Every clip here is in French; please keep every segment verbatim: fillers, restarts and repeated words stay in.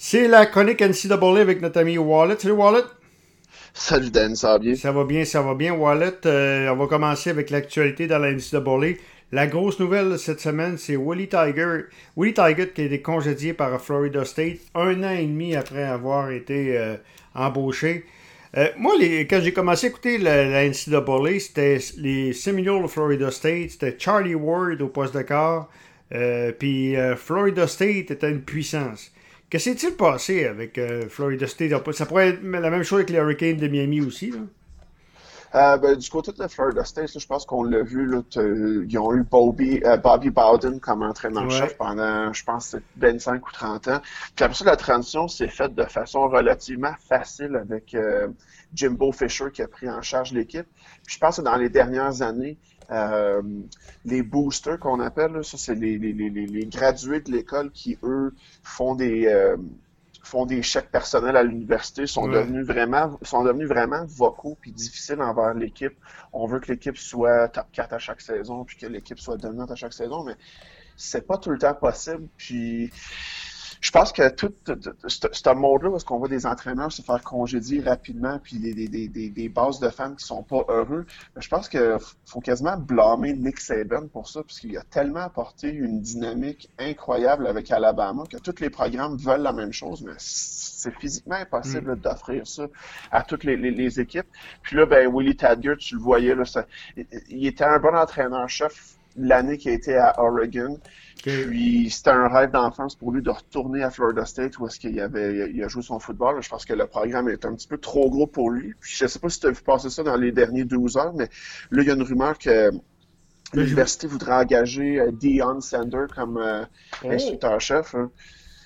C'est la chronique N C A A avec notre ami Wallet. Salut Wallet. Salut Dan, ça va bien? Ça va bien, ça va bien Wallet. Euh, on va commencer avec l'actualité dans la N C A A. La grosse nouvelle cette semaine, c'est Willie Taggart. Willie Taggart qui a été congédié par Florida State un an et demi après avoir été euh, embauché. Euh, moi, les, quand j'ai commencé à écouter la, la N C A A, c'était les Seminoles de Florida State, c'était Charlie Ward au poste de quart, euh, puis euh, Florida State était une puissance. Qu'est-ce qui s'est passé avec euh, Florida State? Ça pourrait être la même chose avec les Hurricanes de Miami aussi, là. Euh, ben, du côté de Florida State, là, je pense qu'on l'a vu, là, ils ont eu Bobby, euh, Bobby Bowden comme entraîneur-chef Ouais. pendant, je pense, vingt-cinq ou trente ans. Puis après ça, la transition s'est faite de façon relativement facile avec euh, Jimbo Fisher qui a pris en charge l'équipe. Puis je pense que dans les dernières années, euh, les boosters qu'on appelle, là, ça c'est les, les, les, les gradués de l'école qui, eux, font des... Euh, font des chèques personnels à l'université sont Ouais. devenus vraiment sont devenus vraiment vocaux puis difficiles envers l'équipe. On veut que l'équipe soit top quatre à chaque saison puis que l'équipe soit dominante à chaque saison, mais c'est pas tout le temps possible. Puis je pense que tout, tout, tout ce ce mode-là, où est-ce qu'on voit des entraîneurs se faire congédier rapidement, puis des, des, des, des, des bases de fans qui sont pas heureux, je pense qu'il faut quasiment blâmer Nick Saban pour ça, parce qu'il a tellement apporté une dynamique incroyable avec Alabama que tous les programmes veulent la même chose, mais c'est physiquement impossible là, Mm. d'offrir ça à toutes les, les, les équipes. Puis là, ben Willie Taggart, tu le voyais, là, ça, il était un bon entraîneur-chef l'année qu'il était à Oregon. OK. Puis c'était un rêve d'enfance pour lui de retourner à Florida State où est-ce qu'il avait il a joué son football. Je pense que le programme est un petit peu trop gros pour lui. Puis je sais pas si tu as vu passer ça dans les derniers douze heures, mais là, il y a une rumeur que Là, je... l'université voudrait engager euh, Deion Sanders comme euh, Oh! instructeur-chef, hein.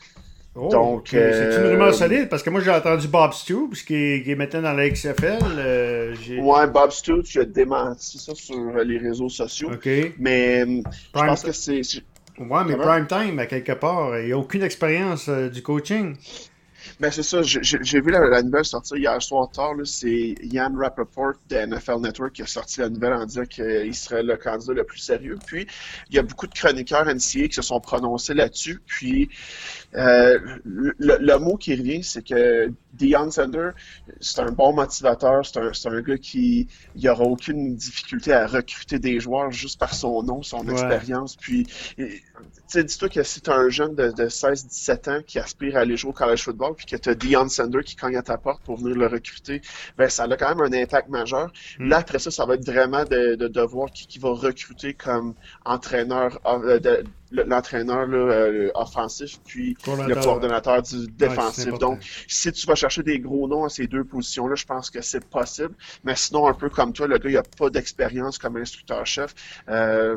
Oh, OK. Donc, C'est une rumeur euh, solide parce que moi j'ai entendu Bob Stoops qui est, qui est maintenant dans la X F L. Euh, j'ai... ouais, Bob Stoops a démenti ça sur euh, les réseaux sociaux. OK. Mais euh, je Prime... pense que c'est... c'est- Ouais, mais Comment? Prime Time, à quelque part, il n'y a aucune expérience euh, du coaching. Ben c'est ça, j'ai j'ai- j'ai vu la, la nouvelle sortir hier soir tard, là, c'est Ian Rappaport de N F L Network qui a sorti la nouvelle en disant qu'il serait le candidat le plus sérieux. Puis, il y a beaucoup de chroniqueurs N C A A qui se sont prononcés là-dessus. Puis, euh, le, le mot qui revient, c'est que Deion Sanders, c'est un bon motivateur, c'est un, c'est un gars qui il aura aucune difficulté à recruter des joueurs juste par son nom, son Ouais. expérience. Puis, et, tu sais, dis-toi que si tu un jeune de, de seize dix-sept ans qui aspire à aller jouer au college football, puis que tu as Deion Sanders qui cogne à ta porte pour venir le recruter, ben ça a quand même un impact majeur. Hmm. Là, après ça, ça va être vraiment de, de, de voir qui, qui va recruter comme entraîneur, euh, de, l'entraîneur là, euh, offensif, puis le Coordonnateur. coordonnateur du Ouais, c'est défensif. important. Donc, si tu vas chercher des gros noms à ces deux positions-là, je pense que c'est possible. Mais sinon, un peu comme toi, le gars, il n'a pas d'expérience comme instructeur-chef. Euh,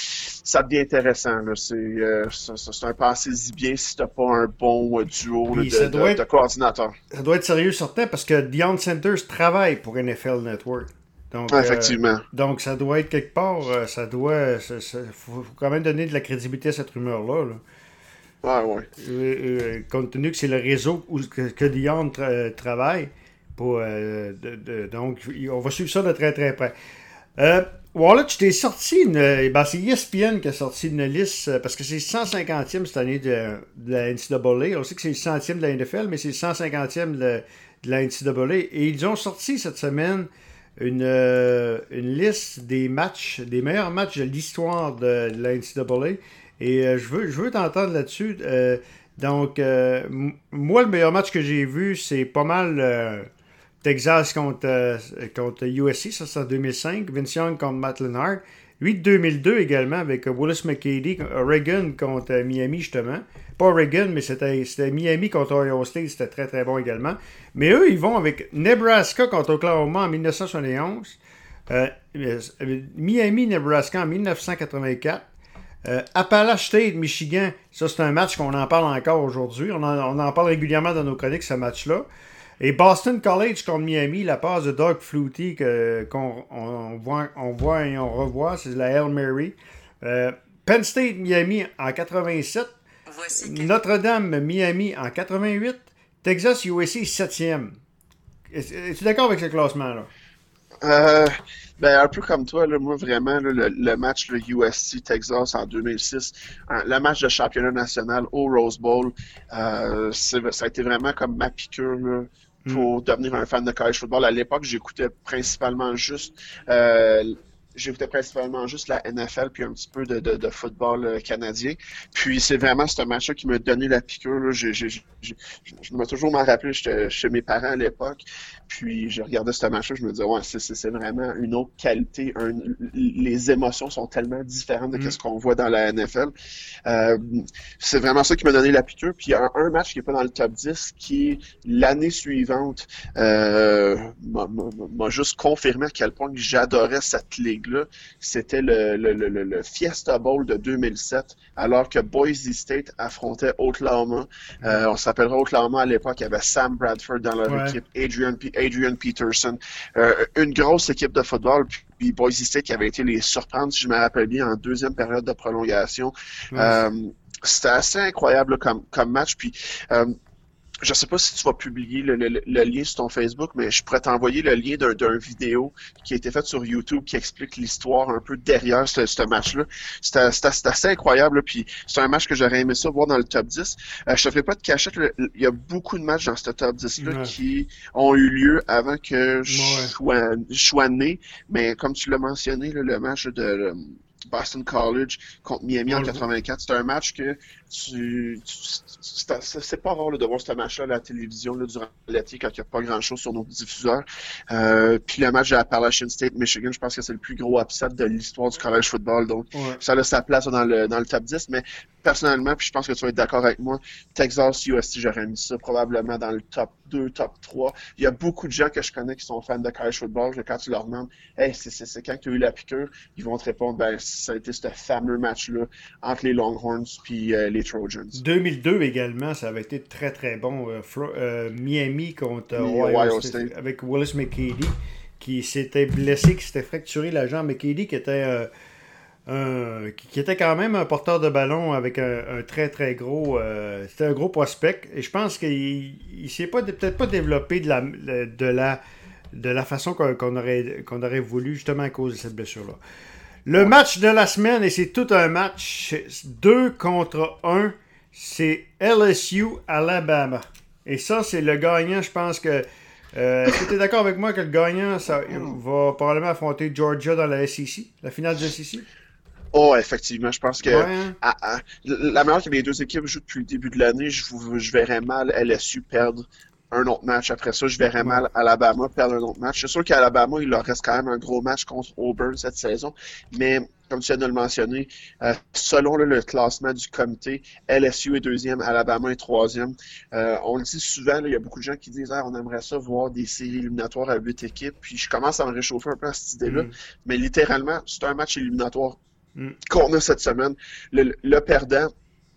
ça devient intéressant. Là. C'est, euh, c'est, c'est un passé-y bien si tu n'as pas un bon euh, duo là, Puis de, ça doit de, de être, coordinateurs. ça doit être sérieux certain parce que Deion Sanders travaille pour N F L Network. Donc, Ouais, euh, effectivement. donc ça doit être quelque part, euh, ça doit, ça, ça- faut, faut quand même donner de la crédibilité à cette rumeur-là, là. Ouais, ouais. Euh, euh, compte tenu que c'est le réseau où, que, que Dion tra- travaille. Pour, euh, de- de- donc, on va suivre ça de très très près. Euh, Wallet, tu t'es sorti une. Ben, c'est E S P N qui a sorti une liste euh, parce que c'est le cent cinquantième cette année de, de la N C A A. On sait que c'est le centième de la N F L, mais c'est le cent cinquantième de, de la N C A A. Et ils ont sorti cette semaine une, euh, une liste des matchs, des meilleurs matchs de l'histoire de, de la N C A A. Et euh, je veux, je veux t'entendre là-dessus. Euh, donc, euh, m- moi, le meilleur match que j'ai vu, c'est pas mal euh, Texas contre, euh, contre U S C, ça c'est en deux mille cinq. Vince Young contre Matt Lennart. Lui de deux mille deux également, avec euh, Willis McCady, Oregon contre euh, Miami justement. Pas Oregon, mais c'était, c'était Miami contre Ohio State, c'était très très bon également. Mais eux, ils vont avec Nebraska contre Oklahoma en dix-neuf cent soixante et onze. Euh, euh, Miami-Nebraska en dix-neuf cent quatre-vingt-quatre. Euh, Appalachian State, Michigan, ça c'est un match qu'on en parle encore aujourd'hui. On en, on en parle régulièrement dans nos chroniques, ce match-là. Et Boston College contre Miami, la passe de Doug Flutie que, qu'on on, on voit, on voit et on revoit, c'est la Hail Mary. Euh, Penn State, Miami en quatre-vingt-sept. Voici que... Notre-Dame, Miami en quatre-vingt-huit. Texas, U S C, septième. Es-tu d'accord avec ce classement-là? Euh, ben, un peu comme toi, là, moi vraiment, là, le, le match le U S C Texas en deux mille six, hein, le match de championnat national au Rose Bowl, euh, c'est- ça a été vraiment comme ma piqûre là, Hmm. pour devenir un fan de college football. À l'époque, j'écoutais principalement juste euh, j'écoutais principalement juste la N F L puis un petit peu de, de, de football euh, canadien. Puis c'est vraiment ce match-là qui m'a donné la piqûre. Là. J'ai, j'ai, j'ai- je me toujours m'en rappelé, j'étais chez mes parents à l'époque. Puis je regardais ce match-là, je me disais, ouais, c'est, c'est, c'est vraiment une autre qualité. Un- les émotions sont tellement différentes de Hmm. ce qu'on voit dans la N F L. Euh, c'est vraiment ça qui m'a donné la piqûre. Puis il y a un, un match qui n'est pas dans le top dix qui, l'année suivante, euh, m'a, m'a- m'a juste confirmé à quel point j'adorais cette ligue-là. C'était le, le, le, le- le Fiesta Bowl de deux mille sept, alors que Boise State affrontait Oklahoma. Hmm. Euh, on s'appellera Oklahoma à l'époque. Il y avait Sam Bradford dans leur Ouais. équipe, Adrian, P- Adrian Peterson. Euh, une grosse équipe de football. Puis Boise State qui avait été les surprendre, si je me rappelle bien, en deuxième période de prolongation. Ouais. Euh, c'était assez incroyable comme, comme match. Puis euh, je sais pas si tu vas publier le, le, le lien sur ton Facebook, mais je pourrais t'envoyer le lien d'un, d'un vidéo qui a été faite sur YouTube qui explique l'histoire un peu derrière ce, ce match-là. C'était, c'était, c'était assez incroyable, là, puis c'est un match que j'aurais aimé ça voir dans le top dix. Euh, je te fais pas de cachette, le- il y a beaucoup de matchs dans ce top dix-là Ouais. qui ont eu lieu avant que je Ouais. sois, je sois né, mais comme tu l'as mentionné, là, le match de euh, Boston College contre Miami On en le voit. quatre-vingt-quatre, c'est un match que tu, tu- c'est c'est pas rare là, de voir ce match-là à la télévision là, durant l'été quand il n'y a pas grand-chose sur nos diffuseurs. Euh, puis le match de Appalachian State, Michigan, je pense que c'est le plus gros upset de l'histoire du college football. Donc, Ouais. ça a sa place dans le, dans le top dix. Mais personnellement, puis je pense que tu vas être d'accord avec moi, Texas U S C, j'aurais mis ça probablement dans le top deux, top trois. Il y a beaucoup de gens que je connais qui sont fans de college football. Quand tu leur demandes, hey, c'est, c'est, c'est quand tu as eu la piqûre, ils vont te répondre, ben, ça a été ce fameux match-là entre les Longhorns puis euh, les Trojans. deux mille deux également, ça avait été très très bon. Euh, Flo- euh, Miami contre euh, Oui, Ohio Ohio State, State. avec Willis McKinney qui s'était blessé, qui s'était fracturé la jambe. McKinney qui était euh, un- qui, qui était quand même un porteur de ballon avec un, un très très gros. Euh, c'était un gros prospect. Et je pense qu'il il s'est pas peut-être pas développé de la de la de la façon qu'on, qu'on aurait qu'on aurait voulu justement à cause de cette blessure-là. Le Ouais. match de la semaine, et c'est tout un match, deux contre un, c'est L S U Alabama. Et ça, c'est le gagnant, je pense que... Euh, est-ce que tu es d'accord avec moi que le gagnant ça, va probablement affronter Georgia dans la S E C, la finale de la S E C? Oh, effectivement, je pense Ouais, que hein? à- à- la manière que les deux équipes jouent depuis le début de l'année, je, vous- je verrais mal L S U perdre un autre match. Après ça, je verrais Ouais. mal Alabama perdre un autre match. C'est sûr qu'Alabama, il leur reste quand même un gros match contre Auburn cette saison, mais comme tu viens de le mentionner, euh, selon là, le classement du comité, L S U est deuxième, Alabama est troisième. Euh, on le dit souvent, là, il y a beaucoup de gens qui disent ah, on aimerait ça voir des séries éliminatoires à huit équipes, puis je commence à me réchauffer un peu à cette idée-là, Mm, mais littéralement, c'est un match éliminatoire mm, qu'on a cette semaine. Le, le perdant,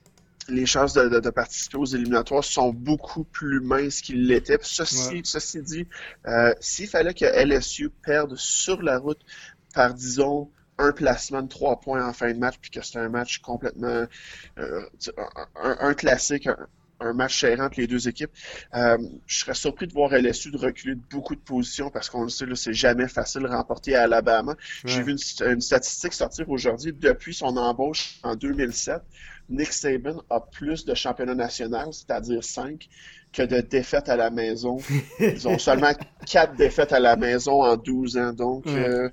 les chances de, de- de participer aux éliminatoires sont beaucoup plus minces qu'ils l'étaient. Ceci, ouais. ceci dit, euh, s'il fallait que L S U perde sur la route par, disons, un placement de trois points en fin de match, puis que c'est un match complètement euh, un, un classique, un, un match serrant entre les deux équipes. Euh, je serais surpris de voir L S U de reculer de beaucoup de positions parce qu'on le sait, là, c'est jamais facile de remporter à Alabama. J'ai Ouais. vu une, une statistique sortir aujourd'hui. Depuis son embauche en deux mille sept, Nick Saban a plus de championnats nationaux, c'est-à-dire cinq, que de défaites à la maison. Ils ont seulement quatre défaites à la maison en douze ans. Donc, Ouais. euh,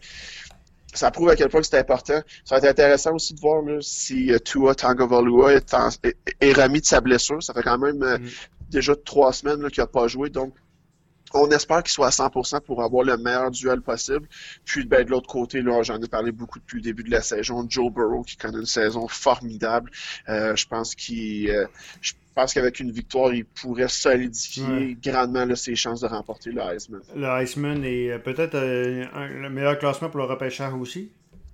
ça prouve à quel point c'est important. Ça va être intéressant aussi de voir là, si uh, Tua Tagovailoa est, en, est, est remis de sa blessure. Ça fait quand même euh, Mm. déjà trois semaines là, qu'il n'a pas joué. Donc, on espère qu'il soit à cent pour cent pour avoir le meilleur duel possible. Puis ben, de l'autre côté, là, j'en ai parlé beaucoup depuis le début de la saison. Joe Burrow qui connaît une saison formidable. Euh, je pense qu'il, euh, je pense qu'avec une victoire, il pourrait solidifier Ouais. grandement là, ses chances de remporter le Heisman. Le Iceman est euh, peut-être euh, un- le meilleur classement pour le repêchage aussi.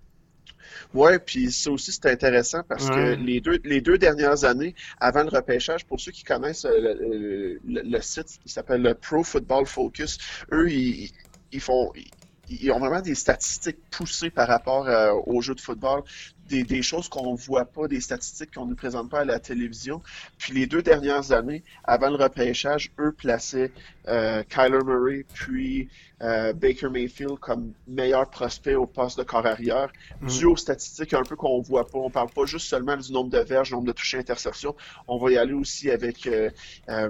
Ouais, puis ça aussi c'est intéressant parce que Ouais. les deux les deux dernières années avant le repêchage, pour ceux qui connaissent euh, le, le, le site, il s'appelle le Pro Football Focus. Eux, ils, ils font ils ont vraiment des statistiques poussées par rapport euh, aux jeux de football. des, des choses qu'on ne voit pas, des statistiques qu'on ne nous présente pas à la télévision. Puis les deux dernières années, avant le repêchage, eux plaçaient euh, Kyler Murray puis euh, Baker Mayfield comme meilleur prospect au poste de corps arrière, mm. dû aux statistiques un peu qu'on ne voit pas. On ne parle pas juste seulement du nombre de verges, du nombre de touchés interceptions. On va y aller aussi avec euh, euh,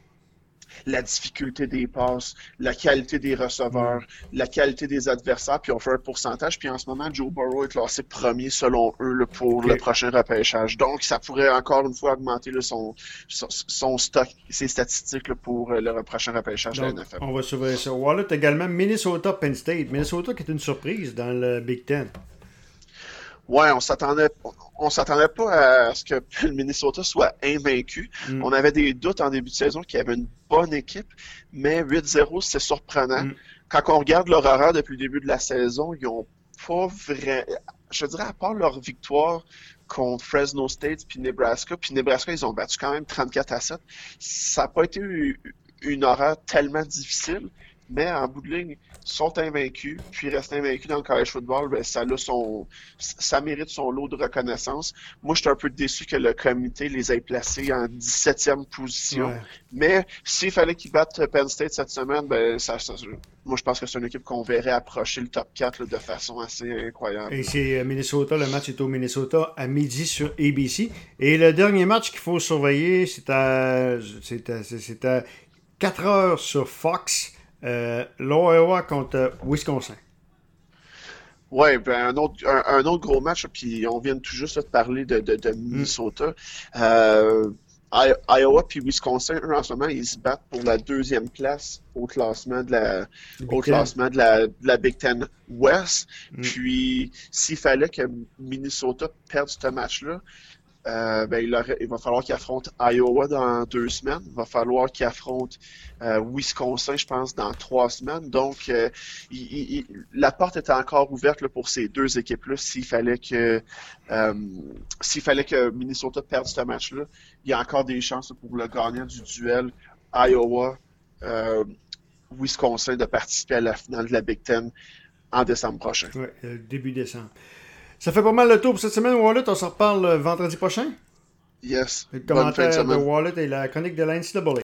la difficulté des passes, la qualité des receveurs, mm. la qualité des adversaires, puis on fait un pourcentage. Puis en ce moment, Joe Burrow est classé premier selon eux là, pour okay. le prochain repêchage. Donc, ça pourrait encore une fois augmenter là, son, son, son stock, ses statistiques là, pour euh, le prochain repêchage Donc, de la N F L. On va surveiller ça. Wallet également, Minnesota, Penn State. Minnesota qui est une surprise dans le Big Ten. Ouais, on s'attendait, on s'attendait pas à ce que le Minnesota soit invaincu. Mm. On avait des doutes en début de saison qu'il y avait une bonne équipe, mais huit zéro, c'est surprenant. Mm. Quand on regarde leur horaire depuis le début de la saison, ils ont pas vrai, je dirais à part leur victoire contre Fresno State puis Nebraska, puis Nebraska, ils ont battu quand même trente-quatre à sept. Ça n'a pas été une horaire tellement difficile, mais en bout de ligne, sont invaincus, puis restent invaincus dans le college football, ben, ça, a son, ça mérite son lot de reconnaissance. Moi, je suis un peu déçu que le comité les ait placés en dix-septième position. Ouais. Mais s'il fallait qu'ils battent Penn State cette semaine, ben, ça, ça, moi, je pense que c'est une équipe qu'on verrait approcher le top quatre là, de façon assez incroyable. Et c'est Minnesota, le match est au Minnesota à midi sur A B C. Et le dernier match qu'il faut surveiller, c'est à, c'est à, c'est à quatre heures sur Fox. Euh, L'Iowa contre Wisconsin. Oui, ben un autre, un, un autre gros match, puis on vient tout juste de parler de, de, de Minnesota. Mm. Euh, Iowa puis Wisconsin, eux, en ce moment, ils se battent pour la deuxième place au classement de la, au classement de la, de la Big Ten West. Mm. Puis, s'il fallait que Minnesota perde ce match-là, Euh, ben, il, aurait, il va falloir qu'il affronte Iowa dans deux semaines. Il va falloir qu'il affronte euh, Wisconsin, je pense, dans trois semaines. Donc, euh, il, il, la porte est encore ouverte là, pour ces deux équipes-là. S'il fallait que euh, s'il fallait que Minnesota perde ce match-là, il y a encore des chances pour le gagnant du duel Iowa euh, Wisconsin de participer à la finale de la Big Ten en décembre prochain. Oui, euh, début décembre. Ça fait pas mal le tour pour cette semaine, Wallet. On se reparle vendredi prochain. Yes. Le commentaire de Wallet et la chronique de la N C A A.